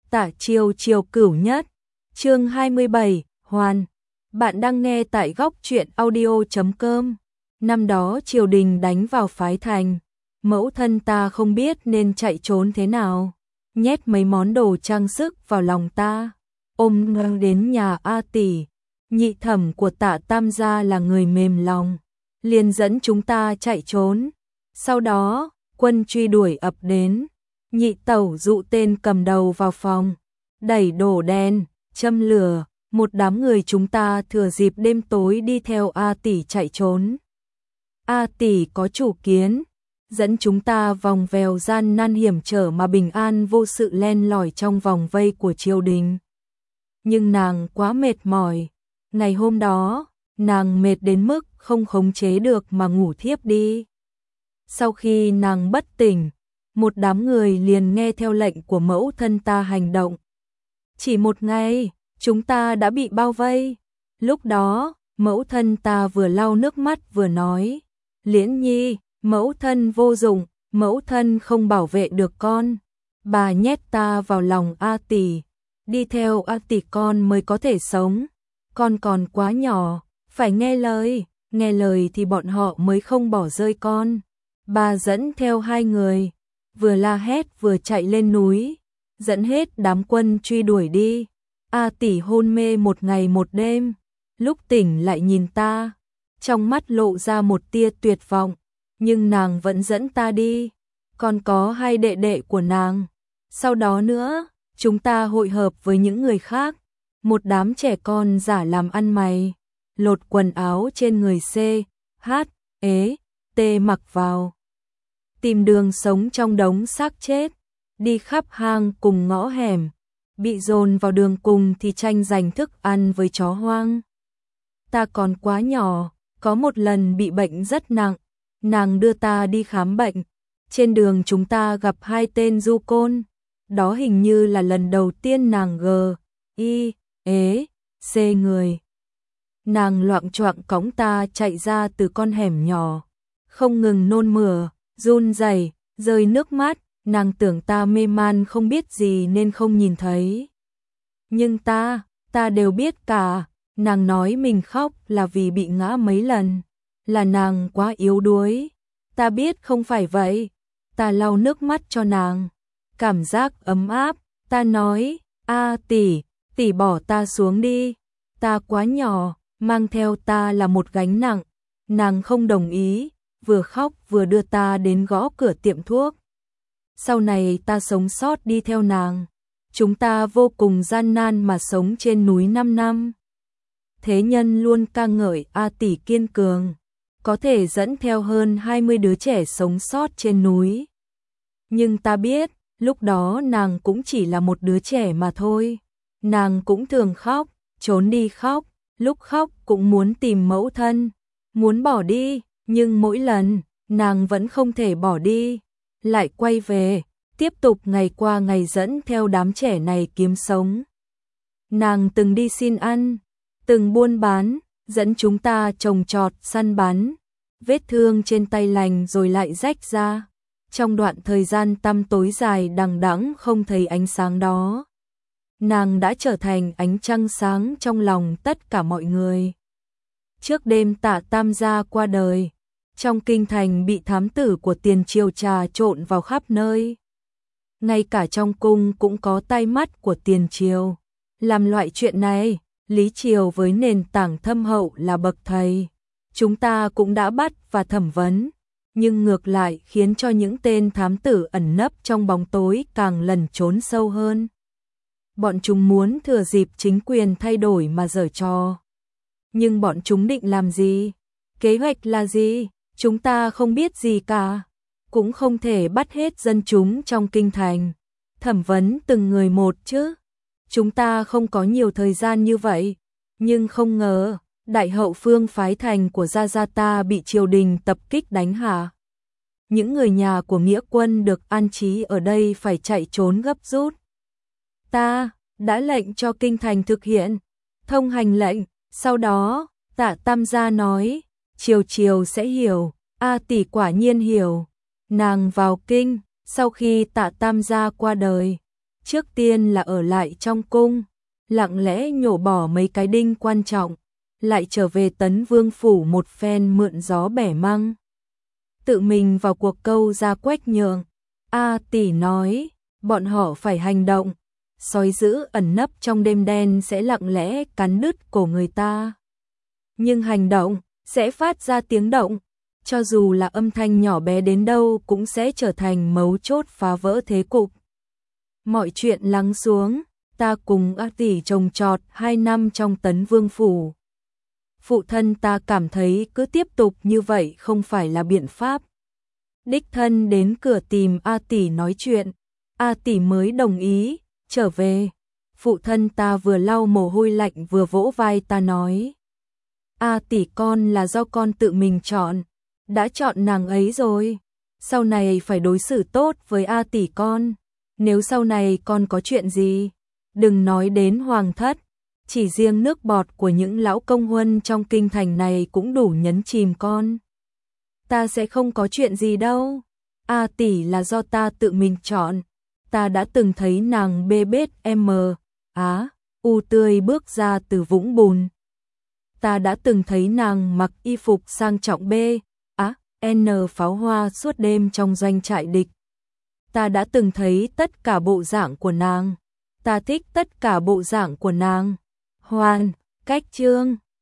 Tả Triều Triều Cửu Nhất, chương 27, Hoàn. Bạn đang nghe tại góc truyện audio.com. Năm đó triều đình đánh vào phái Thành, mẫu thân ta không biết nên chạy trốn thế nào, nhét mấy món đồ trang sức vào lòng ta, ôm đến nhà A tỷ. Nhị thẩm của Tạ Tam gia là người mềm lòng, liền dẫn chúng ta chạy trốn. Sau đó, quân truy đuổi ập đến, nhị tẩu dụ tên cầm đầu vào phòng, đẩy đổ đèn, châm lửa, một đám người chúng ta thừa dịp đêm tối đi theo A tỷ chạy trốn. A tỷ có chủ kiến, dẫn chúng ta vòng vèo gian nan hiểm trở mà bình an vô sự len lỏi trong vòng vây của triều đình. Nhưng nàng quá mệt mỏi, ngày hôm đó, nàng mệt đến mức không khống chế được mà ngủ thiếp đi. Sau khi nàng bất tỉnh, một đám người liền nghe theo lệnh của mẫu thân ta hành động. Chỉ một ngày, chúng ta đã bị bao vây. Lúc đó, mẫu thân ta vừa lau nước mắt vừa nói, Liễn Nhi, mẫu thân vô dụng, mẫu thân không bảo vệ được con. Bà nhét ta vào lòng A tỷ, đi theo A tỷ con mới có thể sống. Con còn quá nhỏ, phải nghe lời thì bọn họ mới không bỏ rơi con. Bà dẫn theo hai người, vừa la hét vừa chạy lên núi, dẫn hết đám quân truy đuổi đi. A tỷ hôn mê một ngày một đêm, lúc tỉnh lại nhìn ta, trong mắt lộ ra một tia tuyệt vọng, nhưng nàng vẫn dẫn ta đi. Còn có hai đệ đệ của nàng. Sau đó nữa, chúng ta hội hợp với những người khác, một đám trẻ con giả làm ăn mày, lột quần áo trên người C, H, E, T mặc vào, tìm đường sống trong đống xác chết, đi khắp hang cùng ngõ hẻm, bị dồn vào đường cùng thì tranh giành thức ăn với chó hoang. Ta còn quá nhỏ, có một lần bị bệnh rất nặng, nàng đưa ta đi khám bệnh, trên đường chúng ta gặp hai tên du côn, đó hình như là lần đầu tiên nàng C người. Nàng loạng choạng cõng ta chạy ra từ con hẻm nhỏ, không ngừng nôn mửa, run rẩy, rơi nước mắt, nàng tưởng ta mê man không biết gì nên không nhìn thấy. Nhưng ta đều biết cả, nàng nói mình khóc là vì bị ngã mấy lần, là nàng quá yếu đuối. Ta biết không phải vậy, ta lau nước mắt cho nàng, cảm giác ấm áp, ta nói, A tỷ, tỷ bỏ ta xuống đi, ta quá nhỏ, mang theo ta là một gánh nặng. Nàng không đồng ý, vừa khóc vừa đưa ta đến gõ cửa tiệm thuốc. Sau này ta sống sót đi theo nàng, chúng ta vô cùng gian nan mà sống trên núi 5 năm. Thế nhân luôn ca ngợi A tỷ kiên cường, có thể dẫn theo hơn 20 đứa trẻ sống sót trên núi. Nhưng ta biết, lúc đó nàng cũng chỉ là một đứa trẻ mà thôi. Nàng cũng thường khóc, trốn đi khóc, lúc khóc cũng muốn tìm mẫu thân, muốn bỏ đi, nhưng mỗi lần, nàng vẫn không thể bỏ đi, lại quay về, tiếp tục ngày qua ngày dẫn theo đám trẻ này kiếm sống. Nàng từng đi xin ăn, từng buôn bán, dẫn chúng ta trồng trọt săn bắn, vết thương trên tay lành rồi lại rách ra. Trong đoạn thời gian tăm tối dài đằng đẵng không thấy ánh sáng đó, nàng đã trở thành ánh trăng sáng trong lòng tất cả mọi người. Trước đêm Tạ Tam gia qua đời, trong kinh thành bị thám tử của Tiền Triều trà trộn vào khắp nơi. Ngay cả trong cung cũng có tay mắt của Tiền Triều. Làm loại chuyện này, Lý Triều với nền tảng thâm hậu là bậc thầy, chúng ta cũng đã bắt và thẩm vấn, nhưng ngược lại khiến cho những tên thám tử ẩn nấp trong bóng tối càng lẩn trốn sâu hơn. Bọn chúng muốn thừa dịp chính quyền thay đổi mà giở trò. Nhưng bọn chúng định làm gì? Kế hoạch là gì? Chúng ta không biết gì cả. Cũng không thể bắt hết dân chúng trong kinh thành, thẩm vấn từng người một chứ. Chúng ta không có nhiều thời gian như vậy. Nhưng không ngờ, đại hậu phương phái Thành của gia gia ta bị triều đình tập kích đánh hạ. Những người nhà của nghĩa quân được an trí ở đây phải chạy trốn gấp rút. Ta đã lệnh cho kinh thành thực hiện thông hành lệnh. Sau đó, Tạ Tam gia nói, Triều sẽ hiểu. A tỷ quả nhiên hiểu. Nàng vào kinh, sau khi Tạ Tam gia qua đời, Trước tiên là ở lại trong cung, lặng lẽ nhổ bỏ mấy cái đinh quan trọng, lại trở về Tấn Vương phủ một phen mượn gió bẻ măng. Tự mình vào cuộc câu ra Quách Nhượng. A tỷ nói, bọn họ phải hành động, sói dữ ẩn nấp trong đêm đen sẽ lặng lẽ cắn đứt cổ người ta. Nhưng hành động sẽ phát ra tiếng động, cho dù là âm thanh nhỏ bé đến đâu cũng sẽ trở thành mấu chốt phá vỡ thế cục. Mọi chuyện lắng xuống, ta cùng A tỷ trồng trọt 2 năm trong Tấn Vương phủ. Phụ thân ta cảm thấy cứ tiếp tục như vậy không phải là biện pháp. Đích thân đến cửa tìm A tỷ nói chuyện, A tỷ mới đồng ý, trở về. Phụ thân ta vừa lau mồ hôi lạnh vừa vỗ vai ta nói. A tỷ con là do con tự mình chọn, đã chọn nàng ấy rồi. Sau này phải đối xử tốt với A tỷ con. Nếu sau này con có chuyện gì, đừng nói đến hoàng thất. Chỉ riêng nước bọt của những lão công huân trong kinh thành này cũng đủ nhấn chìm con. Ta sẽ không có chuyện gì đâu. A tỷ là do ta tự mình chọn. Ta đã từng thấy nàng bê bết u tươi bước ra từ vũng bùn. Ta đã từng thấy nàng mặc y phục sang trọng pháo hoa suốt đêm trong doanh trại địch. Ta đã từng thấy tất cả bộ dạng của nàng. Ta thích tất cả bộ dạng của nàng. Hoàn, Cách Chương